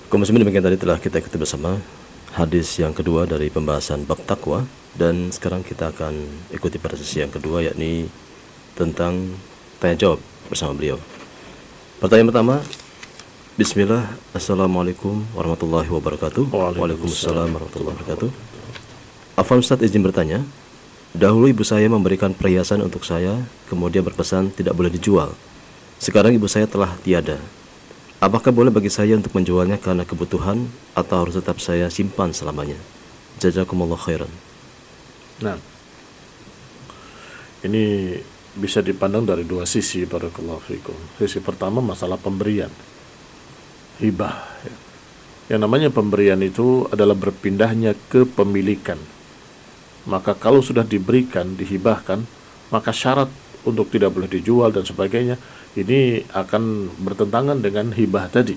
Kaum muslimin, demikian tadi telah kita ikuti bersama hadis yang kedua dari pembahasan bab takwa, dan sekarang kita akan ikuti pada sesi yang kedua, yakni tentang tanya jawab bersama beliau. Pertanyaan pertama, Bismillah, Assalamualaikum warahmatullahi wabarakatuh. Waalaikumsalam warahmatullahi wabarakatuh. Afwan Ustaz, izin bertanya. Dahulu ibu saya memberikan perhiasan untuk saya, kemudian berpesan tidak boleh dijual. Sekarang ibu saya telah tiada. Apakah boleh bagi saya untuk menjualnya karena kebutuhan, atau harus tetap saya simpan selamanya? Jazakumullah khairan. Nah, ini bisa dipandang dari dua sisi, barakallahu fikum. Sisi pertama masalah pemberian, hibah. Yang namanya pemberian itu adalah berpindahnya kepemilikan. Maka kalau sudah diberikan, dihibahkan, maka syarat untuk tidak boleh dijual dan sebagainya, ini akan bertentangan dengan hibah tadi.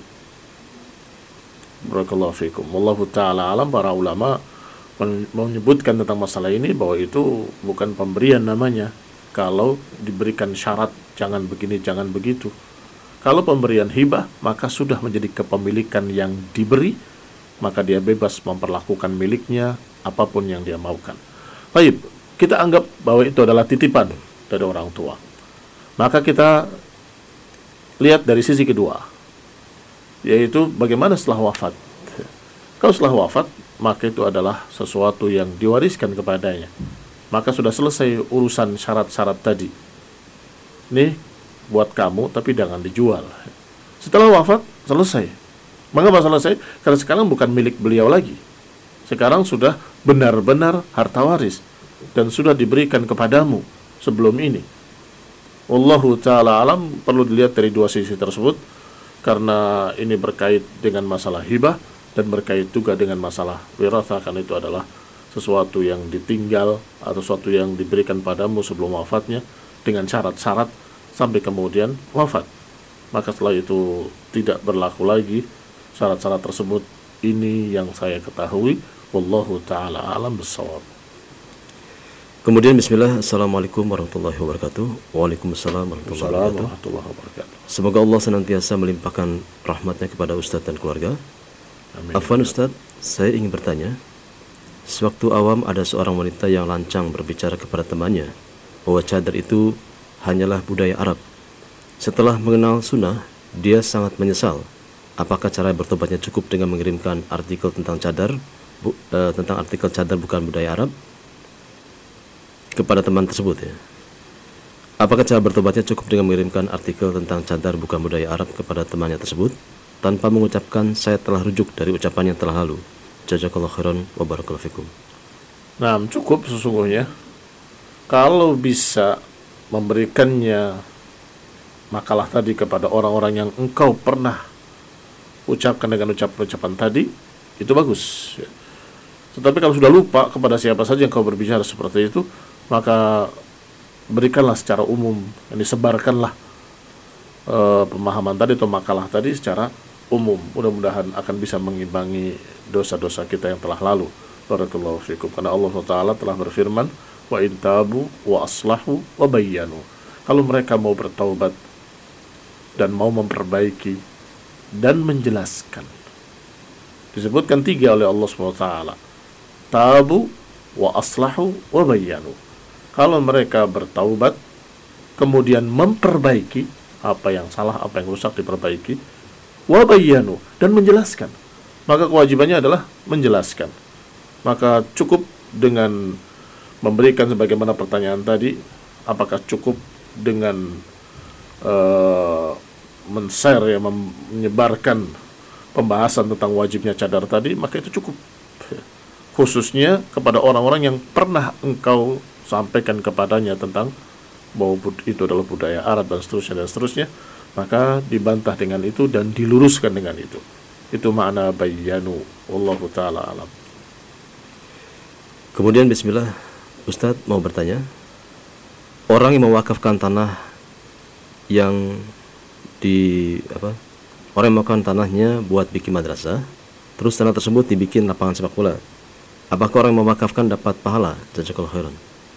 Barakallahu fikum. Wallahu ta'ala alam. Para ulama menyebutkan tentang masalah ini bahwa itu bukan pemberian namanya kalau diberikan syarat jangan begini, jangan begitu. Kalau pemberian hibah, maka sudah menjadi kepemilikan yang diberi, maka dia bebas memperlakukan miliknya apapun yang dia maukan. Baik, kita anggap bahwa itu adalah titipan dari orang tua. Maka kita lihat dari sisi kedua, yaitu bagaimana setelah wafat. Kalau setelah wafat, maka itu adalah sesuatu yang diwariskan kepadanya. Maka sudah selesai urusan syarat-syarat tadi. Ini buat kamu, tapi jangan dijual. Setelah wafat, selesai. Mengapa selesai? Karena sekarang bukan milik beliau lagi. Sekarang sudah benar-benar harta waris, dan sudah diberikan kepadamu sebelum ini. Wallahu ta'ala alam. Perlu dilihat dari dua sisi tersebut, karena ini berkait dengan masalah hibah dan berkait juga dengan masalah wirathah, karena itu adalah sesuatu yang ditinggal atau sesuatu yang diberikan padamu sebelum wafatnya dengan syarat-syarat sampai kemudian wafat. Maka setelah itu tidak berlaku lagi syarat-syarat tersebut. Ini yang saya ketahui. Wallahu ta'ala alam bissawab. Kemudian Bismillah, Assalamualaikum warahmatullahi wabarakatuh. Waalaikumsalam warahmatullahi wabarakatuh. Semoga Allah senantiasa melimpahkan rahmatnya kepada Ustadz dan keluarga. Amin. Afwan Ustadz, saya ingin bertanya. Sewaktu awam ada seorang wanita yang lancang berbicara kepada temannya bahwa cadar itu hanyalah budaya Arab. Setelah mengenal sunnah, dia sangat menyesal. Apakah cara bertobatnya cukup dengan mengirimkan artikel tentang cadar, tentang artikel cadar bukan budaya Arab kepada teman tersebut ya? Apakah cara bertobatnya cukup dengan mengirimkan artikel tentang cadar bukan budaya Arab kepada temannya tersebut tanpa mengucapkan saya telah rujuk dari ucapan yang telah lalu? Jazakallahu khairan wa barakallahu fikum. Nah, cukup sesungguhnya kalau bisa memberikannya makalah tadi kepada orang-orang yang engkau pernah ucapkan dengan ucapan tadi, itu bagus. Tetapi kalau sudah lupa kepada siapa saja yang kau berbicara seperti itu, maka berikanlah secara umum, ini sebarkanlah pemahaman tadi atau makalah tadi secara umum. Mudah-mudahan akan bisa mengimbangi dosa-dosa kita yang telah lalu. Barakallahu fikum. Karena Allah Ta'ala telah berfirman, wa intabu wa aslahu wa bayyanu. Kalau mereka mau bertaubat dan mau memperbaiki dan menjelaskan. Disebutkan tiga oleh Allah SWT. Tabu wa aslahu wa bayyanu. Kalau mereka bertaubat, kemudian memperbaiki apa yang salah, apa yang rusak diperbaiki, wa bayyanu, dan menjelaskan. Maka kewajibannya adalah menjelaskan. Maka cukup dengan memberikan sebagaimana pertanyaan tadi, apakah cukup dengan men-share ya, menyebarkan pembahasan tentang wajibnya cadar tadi, maka itu cukup. Khususnya kepada orang-orang yang pernah engkau sampaikan kepadanya tentang bahwa itu adalah budaya Arab dan seterusnya, maka dibantah dengan itu dan diluruskan dengan itu. Itu makna bayyanu. Wallahu ta'ala alam. Kemudian Bismillah, Ustadz mau bertanya. Orang yang mewakafkan tanah yang orang yang mewakafkan tanahnya buat bikin madrasah, terus tanah tersebut dibikin lapangan sepak bola, apakah orang yang mewakafkan dapat pahala? Jazakallahu khairan.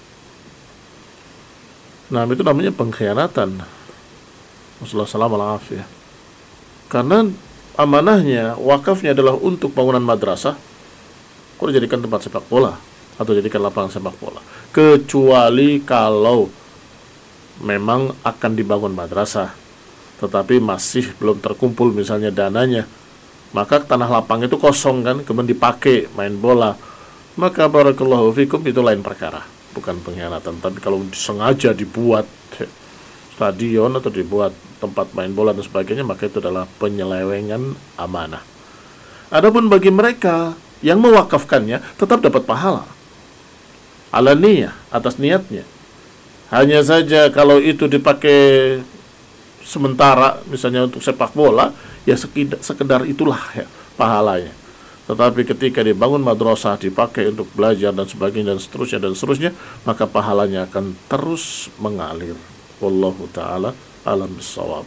Nah, itu namanya pengkhianatan. Wassalamualaikum warahmatullahi wabarakatuh. Karena amanahnya, wakafnya adalah untuk bangunan madrasah, kok dijadikan tempat sepak bola atau jadikan lapangan sepak bola? Kecuali kalau memang akan dibangun madrasah, tetapi masih belum terkumpul misalnya dananya, maka tanah lapang itu kosong kan, kemudian dipakai main bola, maka barakallahu fikum itu lain perkara, bukan pengkhianatan. Tapi kalau sengaja dibuat stadion atau dibuat tempat main bola dan sebagainya, maka itu adalah penyelewengan amanah. Adapun bagi mereka yang mewakafkannya tetap dapat pahala ala niyah, atas niatnya. Hanya saja kalau itu dipakai sementara misalnya untuk sepak bola, ya sekedar itulah ya pahalanya. Tetapi ketika dibangun madrasah, dipakai untuk belajar dan sebagainya dan seterusnya, maka pahalanya akan terus mengalir. Wallahu ta'ala alam bissawab.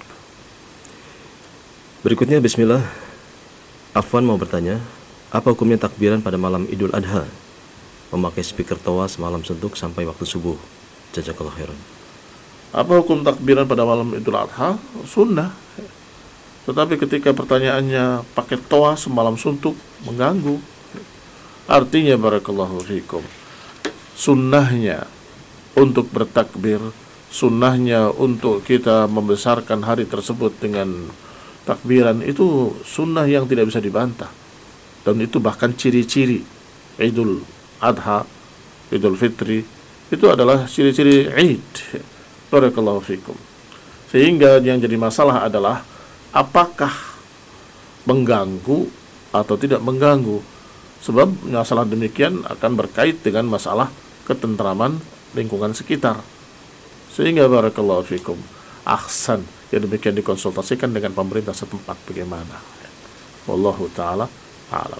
Berikutnya, bismillah. Afwan mau bertanya, apa hukumnya takbiran pada malam Idul Adha? Memakai speaker toa semalam suntuk sampai waktu subuh. Jazakallahu khairan. Apa hukum takbiran pada malam Idul Adha? Sunnah. Tetapi ketika pertanyaannya pakai toa semalam suntuk, mengganggu. Artinya barakallahu fikum, sunnahnya untuk bertakbir, sunnahnya untuk kita membesarkan hari tersebut dengan takbiran, itu sunnah yang tidak bisa dibantah. Dan itu bahkan ciri-ciri Idul Adha, Idul Fitri, itu adalah ciri-ciri Id. Barakallahu fikum. Sehingga yang jadi masalah adalah apakah mengganggu atau tidak mengganggu. Sebab masalah demikian akan berkait dengan masalah ketentraman lingkungan sekitar. Sehingga barakallahu fikum, ahsan yang demikian dikonsultasikan dengan pemerintah setempat bagaimana. Wallahu ta'ala a'lam.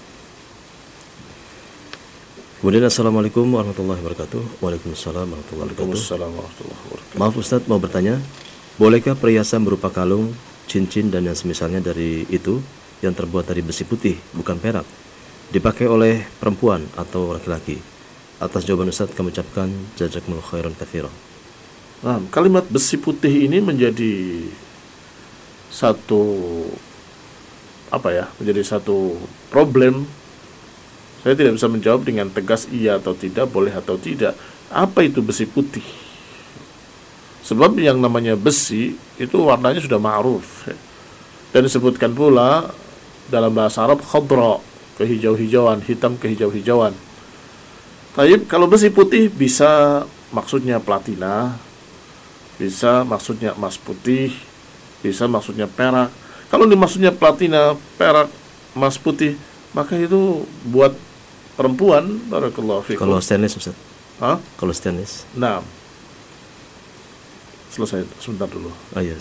Kemudian assalamualaikum warahmatullahi wabarakatuh. Waalaikumsalam warahmatullahi wabarakatuh. Maaf Ustaz, mau bertanya, bolehkah perhiasan berupa kalung, cincin dan yang semisalnya dari itu yang terbuat dari besi putih bukan perak dipakai oleh perempuan atau laki-laki? Atas jawaban Ustaz kami ucapkan jazakumullahu khairan katsiran. Nah, kalimat besi putih ini menjadi satu problem. Saya tidak bisa menjawab dengan tegas iya atau tidak, boleh atau tidak. Apa itu besi putih? Sebab yang namanya besi itu warnanya sudah ma'ruf. Dan disebutkan pula dalam bahasa Arab khadra, kehijau-hijauan, hitam kehijau-hijauan. Tapi kalau besi putih bisa maksudnya platina, bisa maksudnya emas putih, bisa maksudnya perak. Kalau dimaksudnya platina, perak, emas putih, maka itu buat perempuan. Barakallahu fikum. Kalau stainless Ustaz? Hah? Kalau stainless? Nah, selesai sebentar dulu. Iya,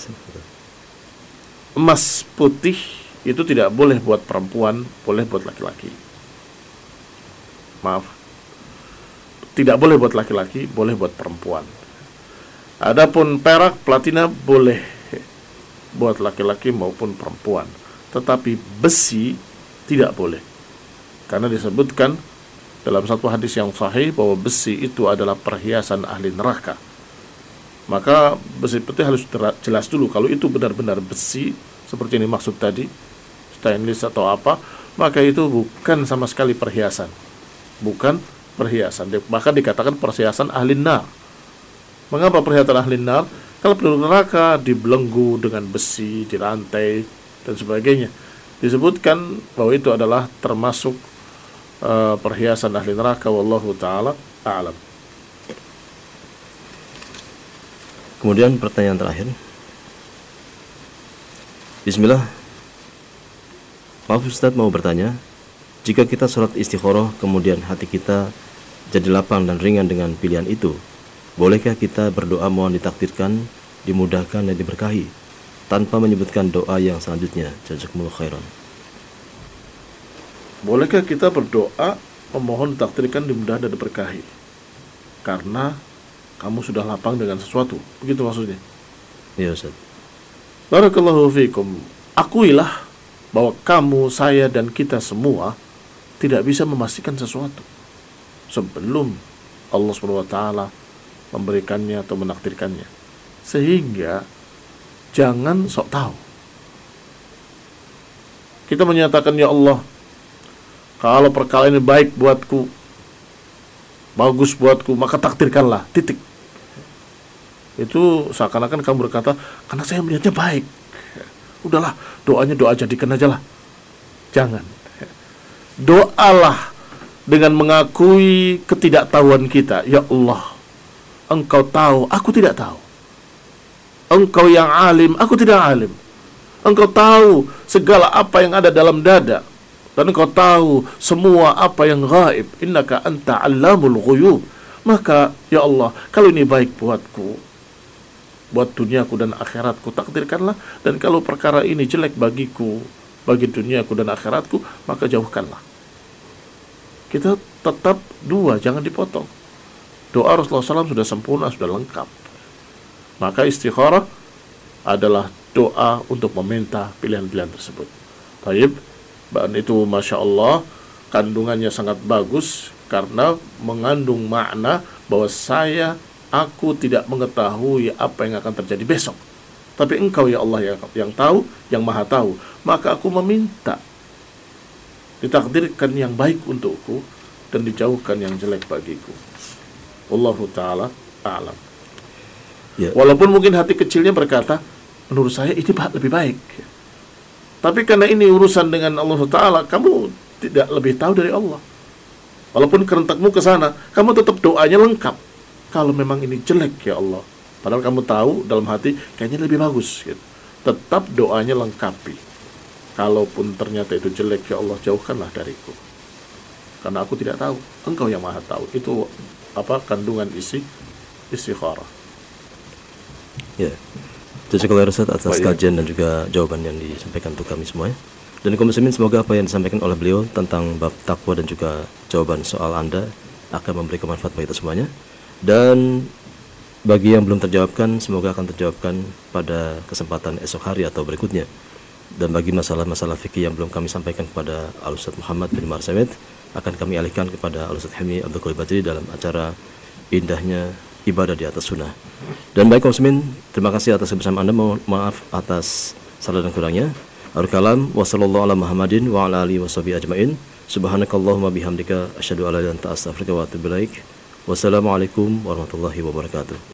Emas putih itu tidak boleh buat perempuan, boleh buat laki-laki. Maaf, tidak boleh buat laki-laki, boleh buat perempuan. Adapun perak, platina boleh buat laki-laki maupun perempuan. Tetapi besi tidak boleh. Karena disebutkan dalam satu hadis yang sahih bahwa besi itu adalah perhiasan ahli neraka. Maka besi putih harus jelas dulu kalau itu benar-benar besi seperti ini maksud tadi, stainless atau apa, maka itu bukan sama sekali perhiasan. Bukan perhiasan. Bahkan dikatakan perhiasan ahli nar. Mengapa perhiasan ahli nar? Kalau penduduk neraka dibelenggu dengan besi, dirantai dan sebagainya, disebutkan bahwa itu adalah termasuk perhiasan ahli neraka. Wallahu ta'ala a'lam. Kemudian pertanyaan terakhir. Bismillah. Maaf Ustaz, mau bertanya, jika kita sholat istikharah kemudian hati kita jadi lapang dan ringan dengan pilihan itu, bolehkah kita berdoa mohon ditakdirkan, dimudahkan dan diberkahi tanpa menyebutkan doa yang selanjutnya? Jazakumullahu khairan. Bolehkah kita berdoa memohon ditakdirkan, dimudahkan dan diberkahi karena kamu sudah lapang dengan sesuatu? Begitu maksudnya? Iya Ustaz. Barakallahu fikum. Akuilah bahwa kamu, saya dan kita semua tidak bisa memastikan sesuatu sebelum Allah SWT memberikannya atau menakdirkannya. Sehingga jangan sok tahu. Kita menyatakan, ya Allah, kalau perkara ini baik buatku, bagus buatku, maka takdirkanlah, titik. Itu seakan-akan kamu berkata, karena saya melihatnya baik. Udahlah, doanya doa jadikan aja lah. Jangan. Doalah dengan mengakui ketidaktahuan kita. Ya Allah, Engkau tahu, aku tidak tahu. Engkau yang alim, aku tidak alim. Engkau tahu segala apa yang ada dalam dada, dan Engkau tahu semua apa yang gaib. Innaka anta allamul ghuyub. Maka ya Allah, kalau ini baik buatku, buat duniaku dan akhiratku, takdirkanlah. Dan kalau perkara ini jelek bagiku, bagi duniaku dan akhiratku, maka jauhkanlah. Kita tetap dua, jangan dipotong. Doa Rasulullah SAW sudah sempurna, sudah lengkap. Maka istikharah adalah doa untuk meminta pilihan-pilihan tersebut. Baik, dan itu Masya Allah, kandungannya sangat bagus, karena mengandung makna bahwa aku tidak mengetahui apa yang akan terjadi besok, tapi Engkau ya Allah yang tahu, yang maha tahu. Maka aku meminta ditakdirkan yang baik untukku dan dijauhkan yang jelek bagiku. Wallahu ta'ala a'lam. Ya. Walaupun mungkin hati kecilnya berkata, menurut saya ini lebih baik, tapi karena ini urusan dengan Allah Ta'ala, kamu tidak lebih tahu dari Allah. Walaupun kerentakmu ke sana, kamu tetap doanya lengkap. Kalau memang ini jelek ya Allah, padahal kamu tahu dalam hati kayaknya lebih bagus gitu, tetap doanya lengkapi. Kalaupun ternyata itu jelek, ya Allah, jauhkanlah dariku, karena aku tidak tahu, Engkau yang maha tahu. Itu kandungan isi istikharah. Ya, jazakallahu khairan atas kajian dan juga jawaban yang disampaikan untuk kami semua ya. Dan kaum muslimin, semoga apa yang disampaikan oleh beliau tentang bab takwa dan juga jawaban soal Anda akan memberikan manfaat bagi kita semuanya. Dan bagi yang belum terjawabkan, semoga akan terjawabkan pada kesempatan esok hari atau berikutnya. Dan bagi masalah-masalah fikih yang belum kami sampaikan kepada Al-Ustaz Muhammad bin Umar Samet, akan kami alihkan kepada Al-Ustaz Hilmi Abdul Qadir Badri dalam acara Indahnya Ibadah di Atas Sunnah. Dan baik kaum muslimin, terima kasih atas kebersamaan Anda. Mohon maaf atas salah dan kurangnya. Akhirul kalam, wa sallallahu ala Muhammadin wa ala alihi washabihi ajmain. Subhanakallahumma bihamdika asyhadu an la ilaha illa anta astaghfiruka wa atubu ilaik. Wassalamualaikum warahmatullahi wabarakatuh.